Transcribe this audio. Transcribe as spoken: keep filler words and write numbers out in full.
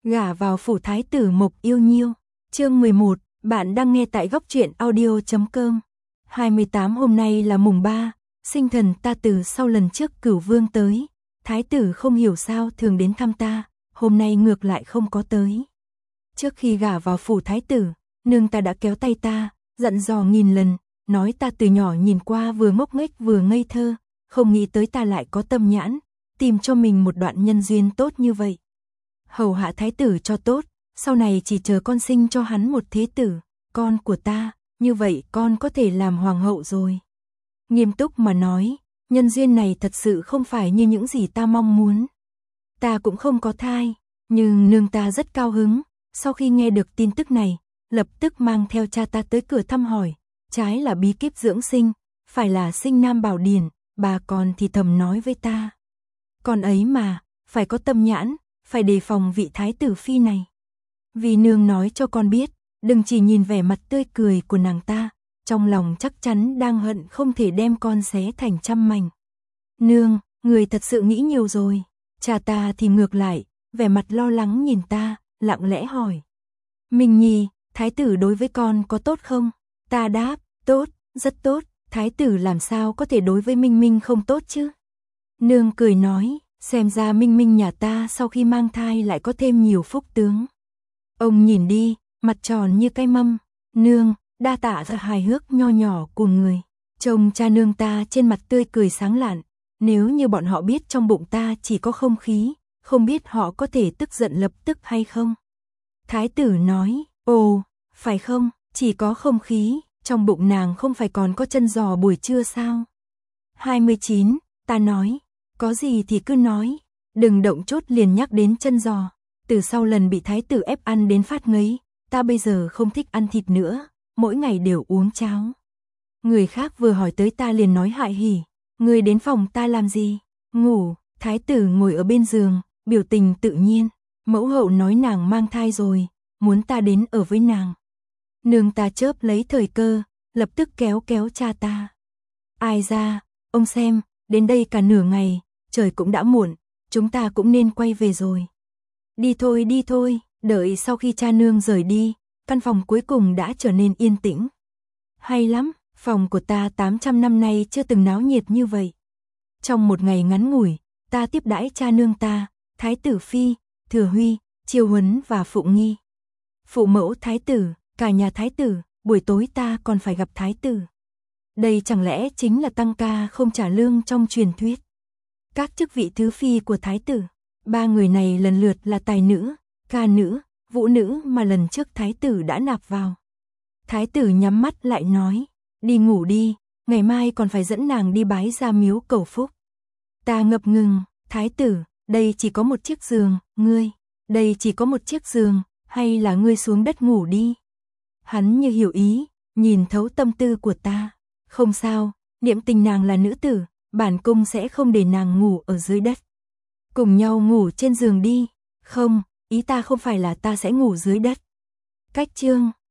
Gả vào phủ thái tử Mộc Yêu Nhiêu. Chương mười một, bạn đang nghe tại góc truyện audio chấm com. hai mươi tám hôm nay là mùng ba, sinh thần ta từ sau lần trước Cửu Vương tới, thái tử không hiểu sao thường đến thăm ta, hôm nay ngược lại không có tới. Trước khi gả vào phủ thái tử, nương ta đã kéo tay ta, dặn dò nghìn lần, nói ta từ nhỏ nhìn qua vừa ngốc nghếch vừa ngây thơ, không nghĩ tới ta lại có tâm nhãn, tìm cho mình một đoạn nhân duyên tốt như vậy. Hầu hạ thái tử cho tốt, sau này chỉ chờ con sinh cho hắn một thế tử, con của ta, như vậy con có thể làm hoàng hậu rồi. Nghiêm túc mà nói, nhân duyên này thật sự không phải như những gì ta mong muốn. Ta cũng không có thai, nhưng nương ta rất cao hứng, sau khi nghe được tin tức này, lập tức mang theo cha ta tới cửa thăm hỏi, trái là bí kíp dưỡng sinh, phải là sinh nam bảo điển, bà còn thì thầm nói với ta. Con ấy mà, phải có tâm nhãn, phải đề phòng vị thái tử phi này. Vì nương nói cho con biết, đừng chỉ nhìn vẻ mặt tươi cười của nàng ta, trong lòng chắc chắn đang hận không thể đem con xé thành trăm mảnh. Nương, người thật sự nghĩ nhiều rồi. Cha ta thì ngược lại, vẻ mặt lo lắng nhìn ta, lặng lẽ hỏi. Minh Nhi, thái tử đối với con có tốt không? Ta đáp, tốt, rất tốt, thái tử làm sao có thể đối với Minh Minh không tốt chứ? Nương cười nói, xem ra Minh Minh nhà ta sau khi mang thai lại có thêm nhiều phúc tướng. Ông nhìn đi, mặt tròn như cái mâm. Nương, đa tạ ra hài hước nho nhỏ của người. Trông cha nương ta trên mặt tươi cười sáng lạn. Nếu như bọn họ biết trong bụng ta chỉ có không khí, không biết họ có thể tức giận lập tức hay không? Thái tử nói, ồ, phải không, chỉ có không khí, trong bụng nàng không phải còn có chân giò buổi trưa sao? hai mươi chín, ta nói, có gì thì cứ nói, đừng động chốt liền nhắc đến chân giò. Từ sau lần bị thái tử ép ăn đến phát ngấy, ta bây giờ không thích ăn thịt nữa, mỗi ngày đều uống cháo. Người khác vừa hỏi tới ta liền nói hại hỉ, người đến phòng ta làm gì? Ngủ. Thái tử ngồi ở bên giường, biểu tình tự nhiên. Mẫu hậu nói nàng mang thai rồi, muốn ta đến ở với nàng. Nương ta chớp lấy thời cơ, lập tức kéo kéo cha ta. Ai ra, ông xem, đến đây cả nửa ngày, trời cũng đã muộn, chúng ta cũng nên quay về rồi. Đi thôi đi thôi, đợi sau khi cha nương rời đi, căn phòng cuối cùng đã trở nên yên tĩnh. Hay lắm, phòng của ta tám trăm năm nay chưa từng náo nhiệt như vậy. Trong một ngày ngắn ngủi, ta tiếp đãi cha nương ta, thái tử phi, thừa huy, chiêu huấn và phụng nghi. Phụ mẫu thái tử, cả nhà thái tử, buổi tối ta còn phải gặp thái tử. Đây chẳng lẽ chính là tăng ca không trả lương trong truyền thuyết. Các chức vị thứ phi của thái tử, ba người này lần lượt là tài nữ, ca nữ, vũ nữ mà lần trước thái tử đã nạp vào. Thái tử nhắm mắt lại nói, đi ngủ đi, ngày mai còn phải dẫn nàng đi bái ra miếu cầu phúc. Ta ngập ngừng, thái tử, đây chỉ có một chiếc giường, ngươi, đây chỉ có một chiếc giường, hay là ngươi xuống đất ngủ đi. Hắn như hiểu ý, nhìn thấu tâm tư của ta, không sao, niệm tình nàng là nữ tử, bản cung sẽ không để nàng ngủ ở dưới đất. Cùng nhau ngủ trên giường đi, không, ý ta không phải là ta sẽ ngủ dưới đất. Cách chương